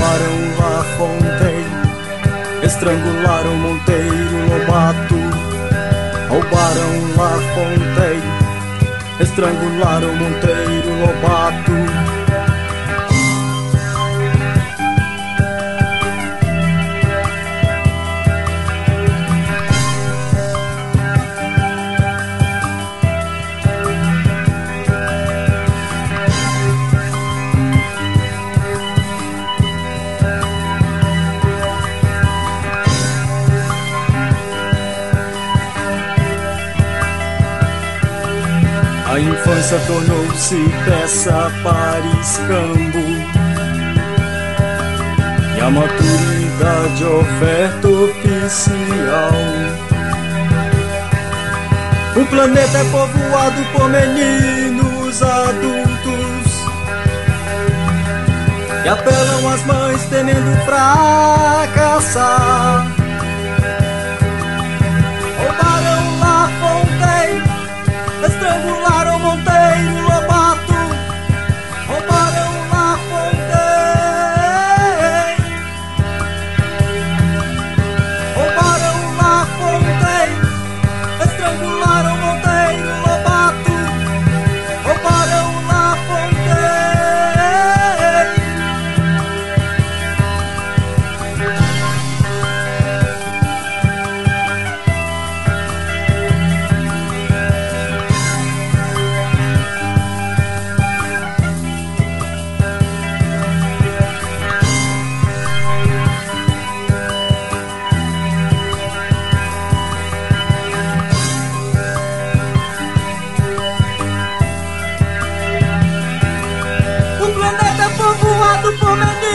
Roubaram La Fontaine, estrangularam Monteiro Lobato. Roubaram La Fontaine, estrangularam Monteiro Lobato. A infância tornou-se peça para escambo e a maturidade oferta oficial. O planeta é povoado por meninos adultos que apelam às mães temendo fracassar. Roubaram La Fontaine, estrangularam Monteiro Lobato. Roubaram La Fontaine, roubaram La Fontaine, estrangularam Monteiro Lobato. Roubaram La Fontaine. O planeta é povoado por meninos